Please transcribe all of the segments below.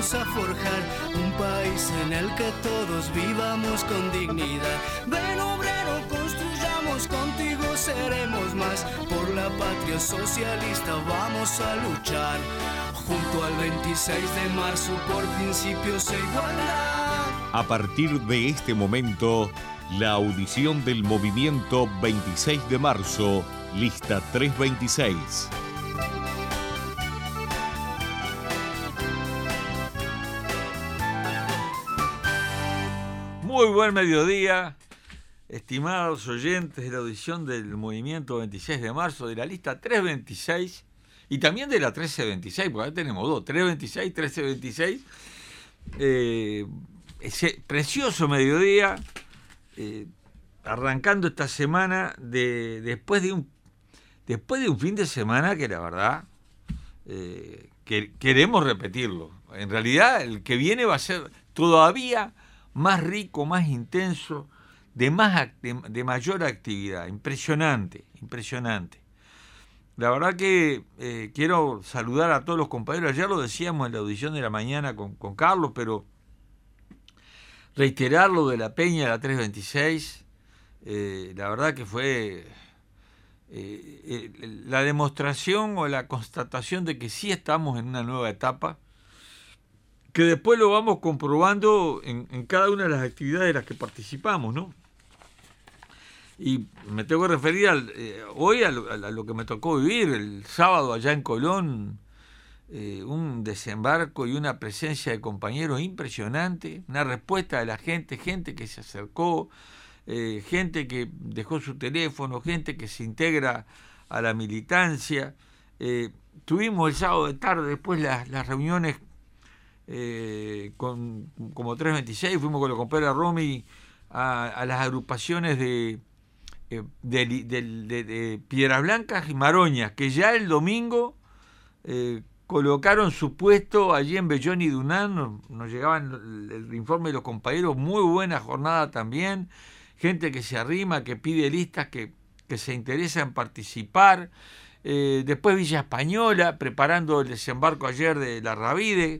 vamos a forjar un país en el que todos vivamos con dignidad. Ven obrero, construyamos, contigo seremos más. Por la patria socialista vamos a luchar, junto al 26 de marzo por principios e igualdad. A partir de este momento, la audición del movimiento 26 de marzo, lista 326. Muy buen mediodía, estimados oyentes de la audición del movimiento 26 de marzo, de la lista 326 y también de la 1326, porque ahora tenemos dos, 326, 1326. Ese precioso mediodía, arrancando esta semana después de un fin de semana que la verdad queremos repetirlo. En realidad el que viene va a ser todavía más rico, más intenso, de mayor actividad. Impresionante. La verdad que quiero saludar a todos los compañeros. Ayer lo decíamos en la audición de la mañana con Carlos, pero reiterar lo de la Peña, la 326, la verdad que fue la demostración o la constatación de que sí estamos en una nueva etapa, que después lo vamos comprobando en cada una de las actividades de las que participamos, ¿no? Y me tengo que referir hoy a lo que me tocó vivir el sábado allá en Colón, un desembarco y una presencia de compañeros impresionante, una respuesta de la gente que se acercó, gente que dejó su teléfono, gente que se integra a la militancia. Tuvimos el sábado de tarde después las reuniones como 326, fuimos con los compañeros Romy a las agrupaciones de Piedras Blancas y Maroñas, que ya el domingo colocaron su puesto allí en Bellón y Dunán. Nos llegaban el informe de los compañeros, muy buena jornada también, gente que se arrima, que pide listas, que se interesa en participar. Después Villa Española, preparando el desembarco ayer de la Ravide.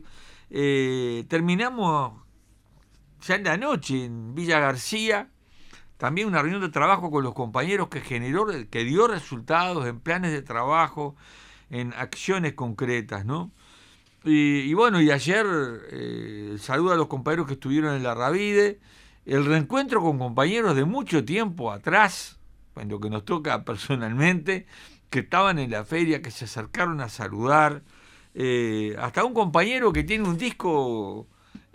Terminamos ya en la noche en Villa García, también una reunión de trabajo con los compañeros que dio resultados en planes de trabajo, en acciones concretas, ¿no? Y bueno, y ayer saludo a los compañeros que estuvieron en la Ravide, el reencuentro con compañeros de mucho tiempo atrás, en lo que nos toca personalmente, que estaban en la feria, que se acercaron a saludar, hasta un compañero que tiene un disco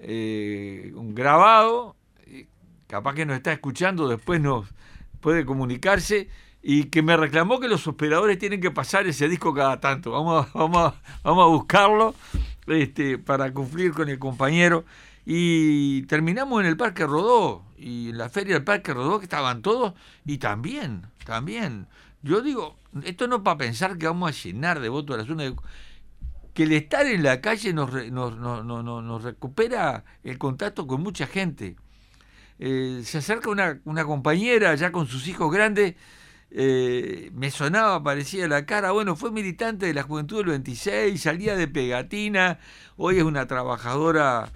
grabado, capaz que nos está escuchando, después nos puede comunicarse, y que me reclamó que los operadores tienen que pasar ese disco cada tanto. Vamos a buscarlo para cumplir con el compañero. Y terminamos en el Parque Rodó, y en la feria del Parque Rodó, que estaban todos, y también, yo digo, esto no para pensar que vamos a llenar de votos a la zona, que el estar en la calle nos recupera el contacto con mucha gente. Se acerca una compañera ya con sus hijos grandes, me sonaba, parecía la cara, bueno, fue militante de la Juventud del 26, salía de Pegatina, hoy es una trabajadora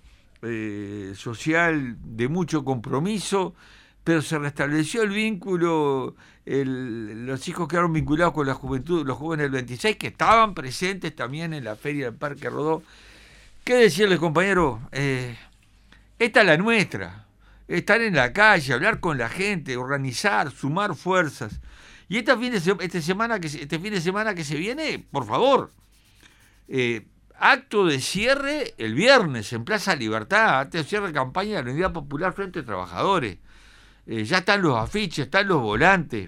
social de mucho compromiso, pero se restableció el vínculo, los hijos quedaron vinculados con la juventud, los jóvenes del 26, que estaban presentes también en la feria del Parque Rodó. ¿Qué decirles, compañeros? Esta es la nuestra, estar en la calle, hablar con la gente, organizar, sumar fuerzas. Y este fin de semana que se viene, por favor, acto de cierre el viernes en Plaza Libertad, acto de cierre de campaña de la Unidad Popular Frente de Trabajadores. Ya están los afiches, están los volantes.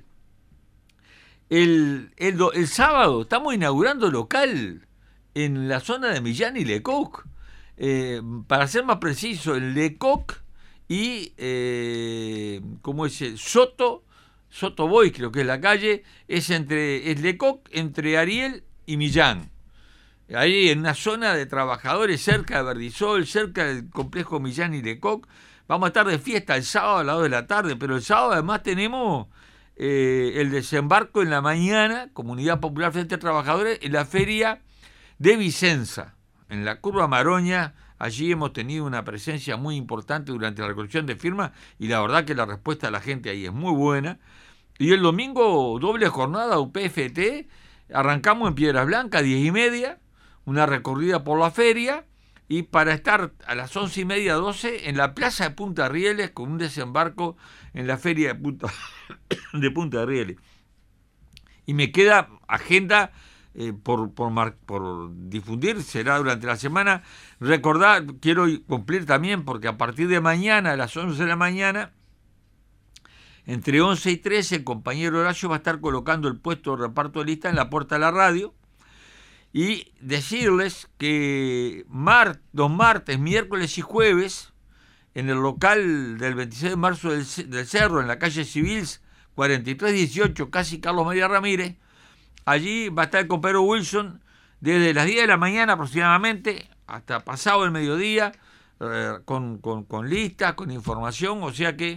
El sábado estamos inaugurando local en la zona de Millán y Lecoq. Para ser más preciso, en Lecoq y ¿cómo es? Soto Boy, creo que es la calle, es Lecoq entre Ariel y Millán. Ahí en una zona de trabajadores cerca de Verdisol, cerca del complejo Millán y Lecoq. Vamos a estar de fiesta el sábado a las 2 de la tarde, pero el sábado además tenemos el desembarco en la mañana, Comunidad Popular Frente a Trabajadores, en la feria de Vicenza, en la Curva Maroña, Allí hemos tenido una presencia muy importante durante la recolección de firmas y la verdad que la respuesta de la gente ahí es muy buena. Y el domingo, doble jornada UPFT, arrancamos en Piedras Blancas, 10:30, una recorrida por la feria, y para estar a las 11:30, 12, en la plaza de Punta Rieles, con un desembarco en la feria de Punta Rieles. Y me queda agenda por difundir, será durante la semana. Recordar, quiero cumplir también, porque a partir de mañana, a las 11 de la mañana, entre 11 y 13, el compañero Horacio va a estar colocando el puesto de reparto de lista en la puerta de la radio, y decirles que los martes, miércoles y jueves, en el local del 26 de marzo del Cerro, en la calle Civils 4318, casi Carlos María Ramírez, allí va a estar el compañero Wilson desde las 10 de la mañana aproximadamente hasta pasado el mediodía, con listas, con información, o sea que,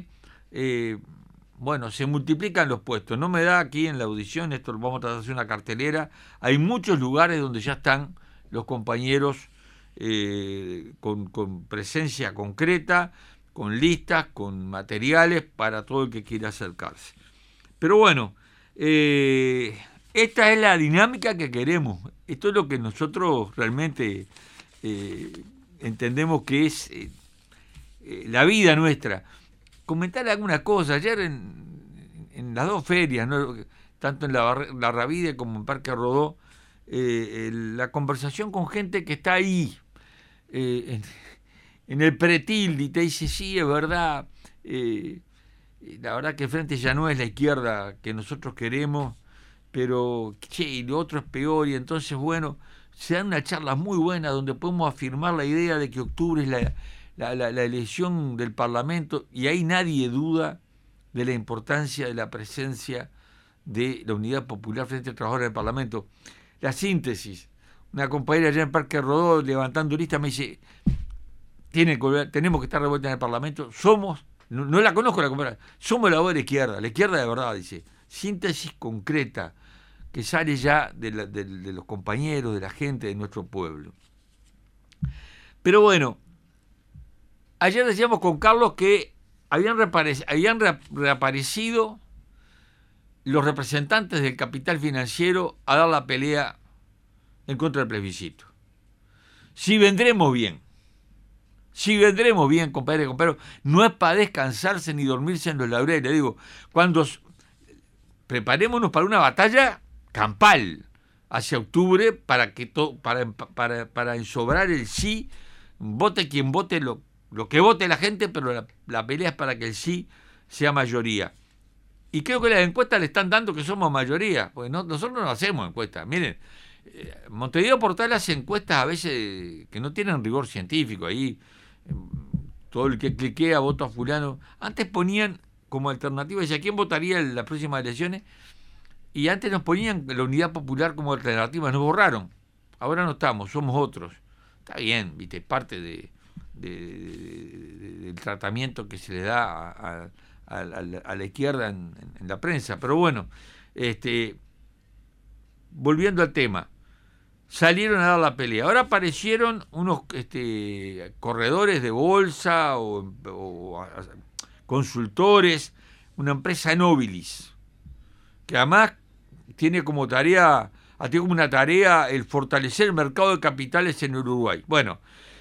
se multiplican los puestos. No me da aquí en la audición, esto lo vamos a tratar de hacer una cartelera, hay muchos lugares donde ya están los compañeros con presencia concreta, con listas, con materiales para todo el que quiera acercarse. Pero bueno, esta es la dinámica que queremos. Esto es lo que nosotros realmente entendemos que es la vida nuestra. Comentar alguna cosa. Ayer en las dos ferias, ¿no?, tanto en la Ravide como en Parque Rodó, la conversación con gente que está ahí, en el pretil, y te dice, sí, es verdad, la verdad que el frente ya no es la izquierda que nosotros queremos, pero y lo otro es peor, y entonces, bueno, se dan unas charlas muy buenas donde podemos afirmar la idea de que octubre es la elección del Parlamento, y ahí nadie duda de la importancia de la presencia de la Unidad Popular frente a trabajadores del Parlamento. La síntesis, una compañera allá en Parque Rodó levantando lista me dice, tenemos que estar de vuelta en el Parlamento, no la conozco la compañera, somos la voz de la izquierda de verdad, dice, síntesis concreta que sale ya de los compañeros, de la gente de nuestro pueblo. Pero bueno, ayer decíamos con Carlos que habían reaparecido los representantes del capital financiero a dar la pelea en contra del plebiscito. Si vendremos bien, compadre, no es para descansarse ni dormirse en los laureles. Digo, cuando preparémonos para una batalla campal hacia octubre para ensobrar el sí, vote quien vote lo que vote la gente, pero la pelea es para que el sí sea mayoría. Y creo que las encuestas le están dando que somos mayoría, porque nosotros no hacemos encuestas. Miren, Montevideo Portal hace encuestas a veces que no tienen rigor científico. Ahí todo el que cliquea vota a fulano. Antes ponían como alternativa, decía, ¿quién votaría en las próximas elecciones? Y antes nos ponían la Unidad Popular como alternativa, nos borraron. Ahora no estamos, somos otros. Está bien, viste, parte del tratamiento que se le da a la izquierda en la prensa. Pero bueno, volviendo al tema, salieron a dar la pelea. Ahora aparecieron unos corredores de bolsa o consultores, una empresa Nobilis, que además tiene como una tarea el fortalecer el mercado de capitales en Uruguay. Bueno,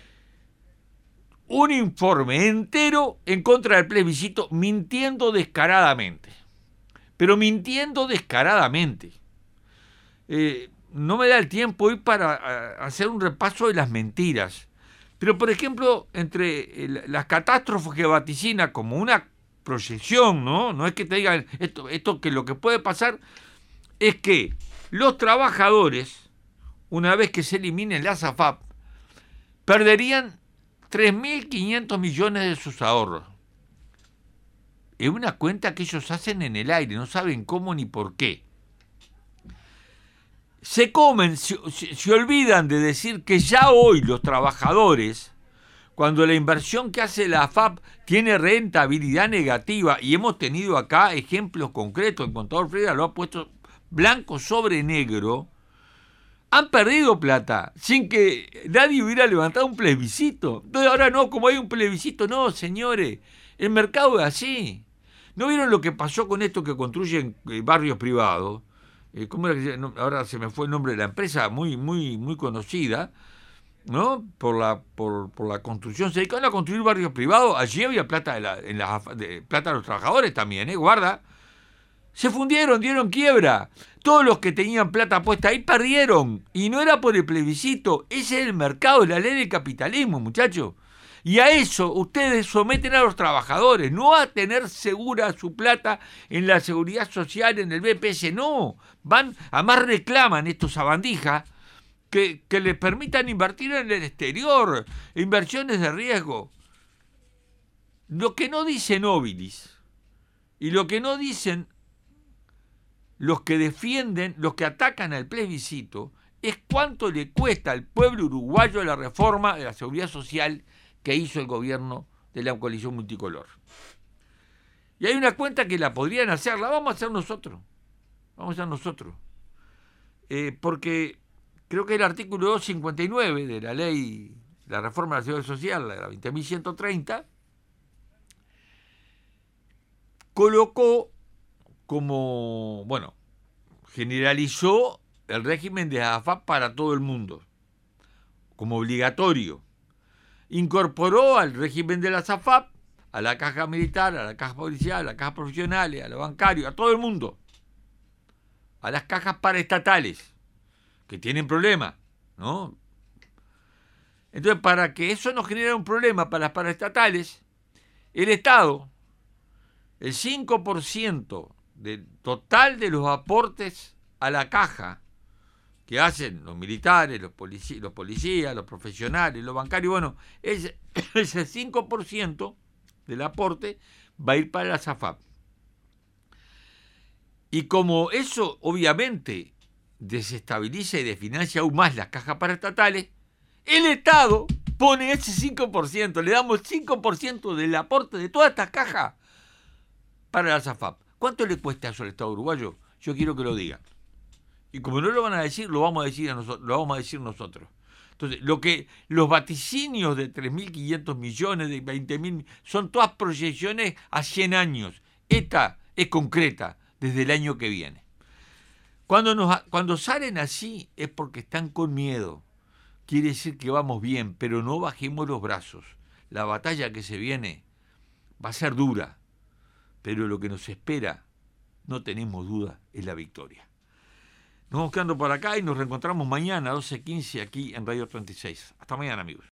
un informe entero en contra del plebiscito, mintiendo descaradamente. Pero mintiendo descaradamente. No me da el tiempo hoy para hacer un repaso de las mentiras. Pero, por ejemplo, entre las catástrofes que vaticina como una proyección, ¿no? No es que te digan esto que lo que puede pasar es que los trabajadores, una vez que se eliminen las AFAP, perderían 3.500 millones de sus ahorros. Es una cuenta que ellos hacen en el aire, no saben cómo ni por qué. Se olvidan de decir que ya hoy los trabajadores, cuando la inversión que hace la AFAP tiene rentabilidad negativa, y hemos tenido acá ejemplos concretos, el contador Freda lo ha puesto blanco sobre negro, Han perdido plata sin que nadie hubiera levantado un plebiscito. Entonces ahora no, como hay un plebiscito, no, señores, el mercado es así. ¿No vieron lo que pasó con esto que construyen barrios privados? ¿Cómo era que ahora se me fue el nombre de la empresa, muy conocida, ¿no? Por la construcción. Se dedicaron a construir barrios privados. Allí había plata plata de los trabajadores también, guarda. Se fundieron, dieron quiebra. Todos los que tenían plata puesta ahí perdieron. Y no era por el plebiscito. Ese es el mercado, la ley del capitalismo, muchachos. Y a eso ustedes someten a los trabajadores, no a tener segura su plata en la seguridad social, en el BPS, no. Además reclaman estos sabandijas que les permitan invertir en el exterior, inversiones de riesgo. Lo que no dice Nobilis y lo que no dicen los que defienden, los que atacan al plebiscito, es cuánto le cuesta al pueblo uruguayo la reforma de la seguridad social que hizo el gobierno de la coalición multicolor. Y hay una cuenta que la podrían hacer, la vamos a hacer nosotros. Porque creo que el artículo 259 de la ley, la reforma de la seguridad social, la 20.130, colocó como, generalizó el régimen de AFAP para todo el mundo, como obligatorio. Incorporó al régimen de la AFAP, a la caja militar, a la caja policial, a la caja profesional, a los bancarios, a todo el mundo, a las cajas paraestatales, que tienen problemas, ¿no? Entonces, para que eso no genere un problema para las paraestatales, el Estado, el 5% del total de los aportes a la caja que hacen los militares, los policías, los profesionales, los bancarios, ese 5% del aporte va a ir para la AFAP. Y como eso obviamente desestabiliza y desfinancia aún más las cajas paraestatales, el Estado pone ese 5%, le damos 5% del aporte de toda esta caja para la AFAP. ¿Cuánto le cuesta eso al Estado uruguayo? Yo quiero que lo digan. Y como no lo van a decir, lo vamos a decir nosotros. Entonces, los vaticinios de 3.500 millones, de 20.000, son todas proyecciones a 100 años. Esta es concreta, desde el año que viene. Cuando salen así es porque están con miedo. Quiere decir que vamos bien, pero no bajemos los brazos. La batalla que se viene va a ser dura, pero lo que nos espera, no tenemos duda, es la victoria. Nos vamos quedando por acá y nos reencontramos mañana a 12:15 aquí en Radio 36. Hasta mañana, amigos.